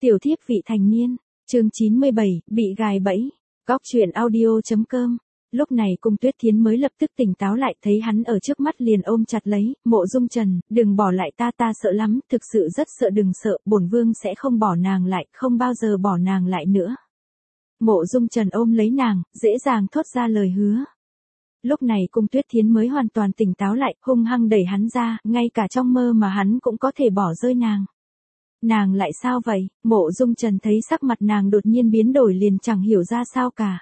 Tiểu thiếp vị thành niên, chương 97, bị gài bẫy. Góc truyện audio.com. Lúc này Cung Tuyết Thiến mới lập tức tỉnh táo lại, thấy hắn ở trước mắt liền ôm chặt lấy, Mộ Dung Trần, đừng bỏ lại ta sợ lắm, thực sự rất sợ, đừng sợ, bổn vương sẽ không bỏ nàng lại, không bao giờ bỏ nàng lại nữa. Mộ Dung Trần ôm lấy nàng, dễ dàng thốt ra lời hứa. Lúc này Cung Tuyết Thiến mới hoàn toàn tỉnh táo lại, hung hăng đẩy hắn ra, ngay cả trong mơ mà hắn cũng có thể bỏ rơi nàng. Nàng lại sao vậy? Mộ Dung Trần thấy sắc mặt nàng đột nhiên biến đổi liền chẳng hiểu ra sao cả.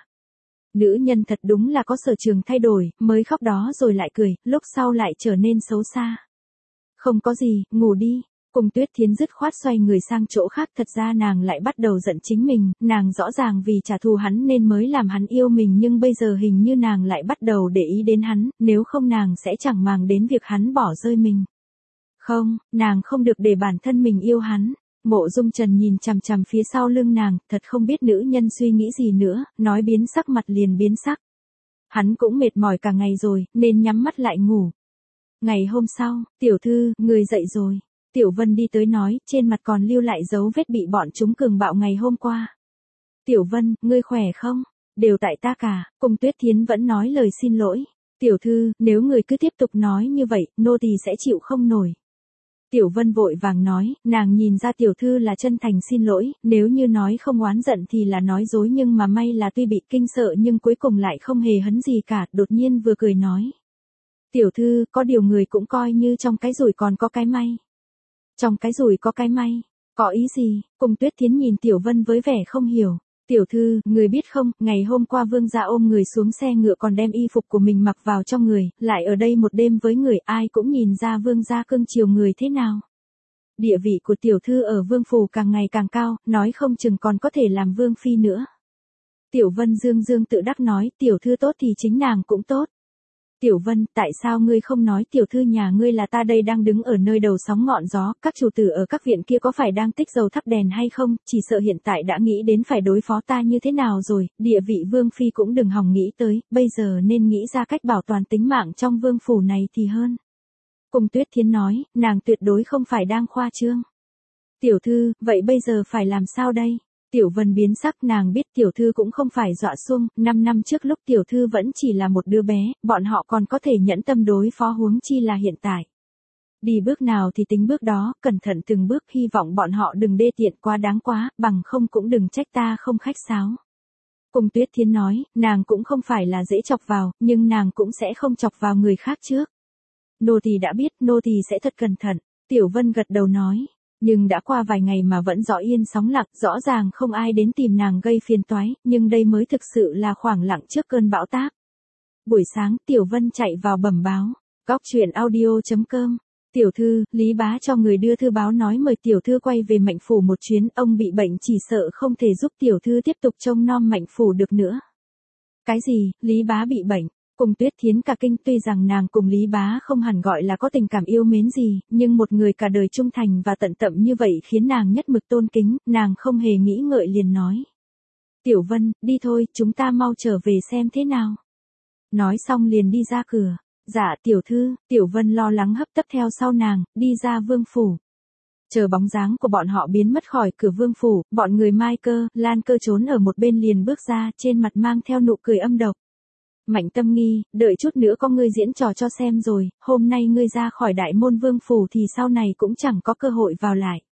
Nữ nhân thật đúng là có sở trường thay đổi, mới khóc đó rồi lại cười, lúc sau lại trở nên xấu xa. Không có gì, ngủ đi. Cung Tuyết Thiến dứt khoát xoay người sang chỗ khác, thật ra nàng lại bắt đầu giận chính mình, nàng rõ ràng vì trả thù hắn nên mới làm hắn yêu mình, nhưng bây giờ hình như nàng lại bắt đầu để ý đến hắn, nếu không nàng sẽ chẳng màng đến việc hắn bỏ rơi mình. Không, nàng không được để bản thân mình yêu hắn. Mộ Dung Trần nhìn chằm chằm phía sau lưng nàng, thật không biết nữ nhân suy nghĩ gì nữa, nói biến sắc mặt liền biến sắc. Hắn cũng mệt mỏi cả ngày rồi, nên nhắm mắt lại ngủ. Ngày hôm sau, tiểu thư, người dậy rồi. Tiểu Vân đi tới nói, trên mặt còn lưu lại dấu vết bị bọn chúng cường bạo ngày hôm qua. Tiểu Vân, ngươi khỏe không? Đều tại ta cả. Cung Tuyết Thiến vẫn nói lời xin lỗi. Tiểu thư, nếu người cứ tiếp tục nói như vậy, nô tỳ sẽ chịu không nổi. Tiểu Vân vội vàng nói, nàng nhìn ra tiểu thư là chân thành xin lỗi, nếu như nói không oán giận thì là nói dối, nhưng mà may là tuy bị kinh sợ nhưng cuối cùng lại không hề hấn gì cả, đột nhiên vừa cười nói. Tiểu thư, có điều người cũng coi như trong cái rủi còn có cái may. Trong cái rủi có cái may, có ý gì? Cung Tuyết Thiến nhìn Tiểu Vân với vẻ không hiểu. Tiểu thư, người biết không, ngày hôm qua vương gia ôm người xuống xe ngựa còn đem y phục của mình mặc vào cho người, lại ở đây một đêm với người, ai cũng nhìn ra vương gia cưng chiều người thế nào. Địa vị của tiểu thư ở vương phủ càng ngày càng cao, nói không chừng còn có thể làm vương phi nữa. Tiểu Vân dương dương tự đắc nói, tiểu thư tốt thì chính nàng cũng tốt. Tiểu Vân, tại sao ngươi không nói tiểu thư nhà ngươi là ta đây đang đứng ở nơi đầu sóng ngọn gió, các chủ tử ở các viện kia có phải đang tích dầu thắp đèn hay không, chỉ sợ hiện tại đã nghĩ đến phải đối phó ta như thế nào rồi, địa vị vương phi cũng đừng hòng nghĩ tới, bây giờ nên nghĩ ra cách bảo toàn tính mạng trong vương phủ này thì hơn. Cung Tuyết Thiến nói, nàng tuyệt đối không phải đang khoa trương. Tiểu thư, vậy bây giờ phải làm sao đây? Tiểu Vân biến sắc, nàng biết tiểu thư cũng không phải dọa xuông, 5 năm trước lúc tiểu thư vẫn chỉ là một đứa bé, bọn họ còn có thể nhẫn tâm đối phó, huống chi là hiện tại. Đi bước nào thì tính bước đó, cẩn thận từng bước, hy vọng bọn họ đừng đê tiện quá đáng quá, bằng không cũng đừng trách ta không khách sáo. Cung Tuyết Thiến nói, nàng cũng không phải là dễ chọc vào, nhưng nàng cũng sẽ không chọc vào người khác trước. Nô tỳ đã biết, nô tỳ sẽ thật cẩn thận. Tiểu Vân gật đầu nói. Nhưng đã qua vài ngày mà vẫn rõ yên sóng lặng, rõ ràng không ai đến tìm nàng gây phiền toái, nhưng đây mới thực sự là khoảng lặng trước cơn bão táp. Buổi sáng, Tiểu Vân chạy vào bẩm báo. Góc truyện audio.com. Tiểu thư, Lý Bá cho người đưa thư báo nói mời tiểu thư quay về Mạnh phủ một chuyến, ông bị bệnh chỉ sợ không thể giúp tiểu thư tiếp tục trông nom Mạnh phủ được nữa. Cái gì, Lý Bá bị bệnh? Cung Tuyết Thiến cả kinh, tuy rằng nàng cùng Lý Bá không hẳn gọi là có tình cảm yêu mến gì, nhưng một người cả đời trung thành và tận tậm như vậy khiến nàng nhất mực tôn kính, nàng không hề nghĩ ngợi liền nói. Tiểu Vân, đi thôi, chúng ta mau trở về xem thế nào. Nói xong liền đi ra cửa. Dạ tiểu thư, Tiểu Vân lo lắng hấp tấp theo sau nàng, đi ra vương phủ. Chờ bóng dáng của bọn họ biến mất khỏi cửa vương phủ, bọn người Mai Cơ, Lan Cơ trốn ở một bên liền bước ra, trên mặt mang theo nụ cười âm độc. Mạnh Tâm Nghi, đợi chút nữa có ngươi diễn trò cho xem rồi, hôm nay ngươi ra khỏi đại môn vương phủ thì sau này cũng chẳng có cơ hội vào lại.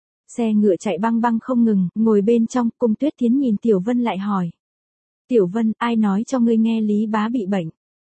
Xe ngựa chạy băng băng không ngừng, ngồi bên trong, Cung Tuyết Thiến nhìn Tiểu Vân lại hỏi. Tiểu Vân, ai nói cho ngươi nghe Lý Bá bị bệnh?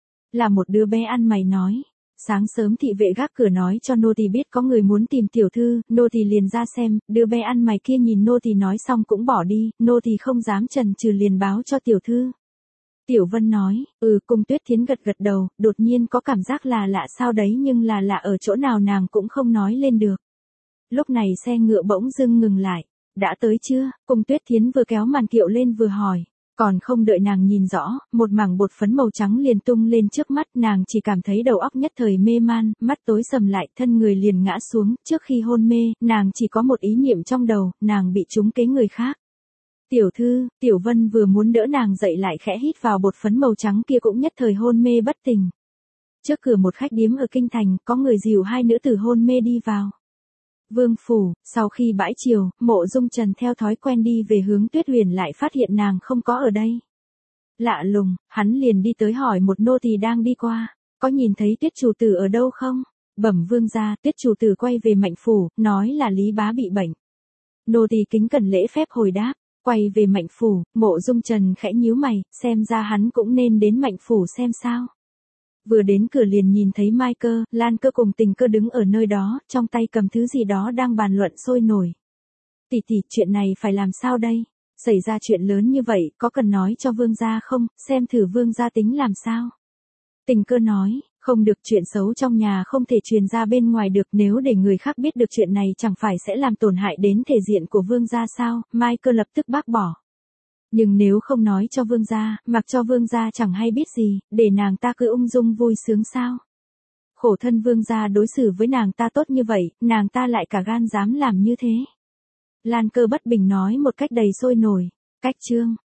Là một đứa bé ăn mày nói. Sáng sớm thị vệ gác cửa nói cho nô tỳ biết có người muốn tìm tiểu thư, nô tỳ liền ra xem, đứa bé ăn mày kia nhìn nô tỳ nói xong cũng bỏ đi, nô tỳ không dám chần chừ liền báo cho tiểu thư. Tiểu Vân nói, Cung Tuyết Thiến gật gật đầu, đột nhiên có cảm giác là lạ sao đấy, nhưng là lạ ở chỗ nào nàng cũng không nói lên được. Lúc này xe ngựa bỗng dưng ngừng lại. Đã tới chưa? Cung Tuyết Thiến vừa kéo màn kiệu lên vừa hỏi. Còn không đợi nàng nhìn rõ, một mảng bột phấn màu trắng liền tung lên trước mắt, nàng chỉ cảm thấy đầu óc nhất thời mê man, mắt tối sầm lại, thân người liền ngã xuống, trước khi hôn mê, nàng chỉ có một ý niệm trong đầu, nàng bị trúng kế người khác. Tiểu thư, Tiểu Vân vừa muốn đỡ nàng dậy lại khẽ hít vào bột phấn màu trắng kia cũng nhất thời hôn mê bất tỉnh. Trước cửa một khách điếm ở kinh thành, có người dìu hai nữ tử hôn mê đi vào. Vương phủ, sau khi bãi chiều, Mộ Dung Trần theo thói quen đi về hướng Tuyết Huyền lại phát hiện nàng không có ở đây. Lạ lùng, hắn liền đi tới hỏi một nô tỳ đang đi qua, có nhìn thấy Tuyết chủ tử ở đâu không? Bẩm vương gia, Tuyết chủ tử quay về Mạnh phủ, nói là Lý bá bị bệnh. Nô tỳ kính cẩn lễ phép hồi đáp, quay về Mạnh phủ, Mộ Dung Trần khẽ nhíu mày, xem ra hắn cũng nên đến Mạnh phủ xem sao. Vừa đến cửa liền nhìn thấy Mai Cơ, Lan Cơ cùng Tình Cơ đứng ở nơi đó, trong tay cầm thứ gì đó đang bàn luận sôi nổi. Tỷ tỷ, chuyện này phải làm sao đây? Xảy ra chuyện lớn như vậy, có cần nói cho vương gia không, xem thử vương gia tính làm sao? Tình Cơ nói, không được, chuyện xấu trong nhà không thể truyền ra bên ngoài được, nếu để người khác biết được chuyện này chẳng phải sẽ làm tổn hại đến thể diện của vương gia sao? Mai Cơ lập tức bác bỏ. Nhưng nếu không nói cho vương gia, mặc cho vương gia chẳng hay biết gì, để nàng ta cứ ung dung vui sướng sao? Khổ thân vương gia đối xử với nàng ta tốt như vậy, nàng ta lại cả gan dám làm như thế. Lan Cơ bất bình nói một cách đầy sôi nổi. Cách chương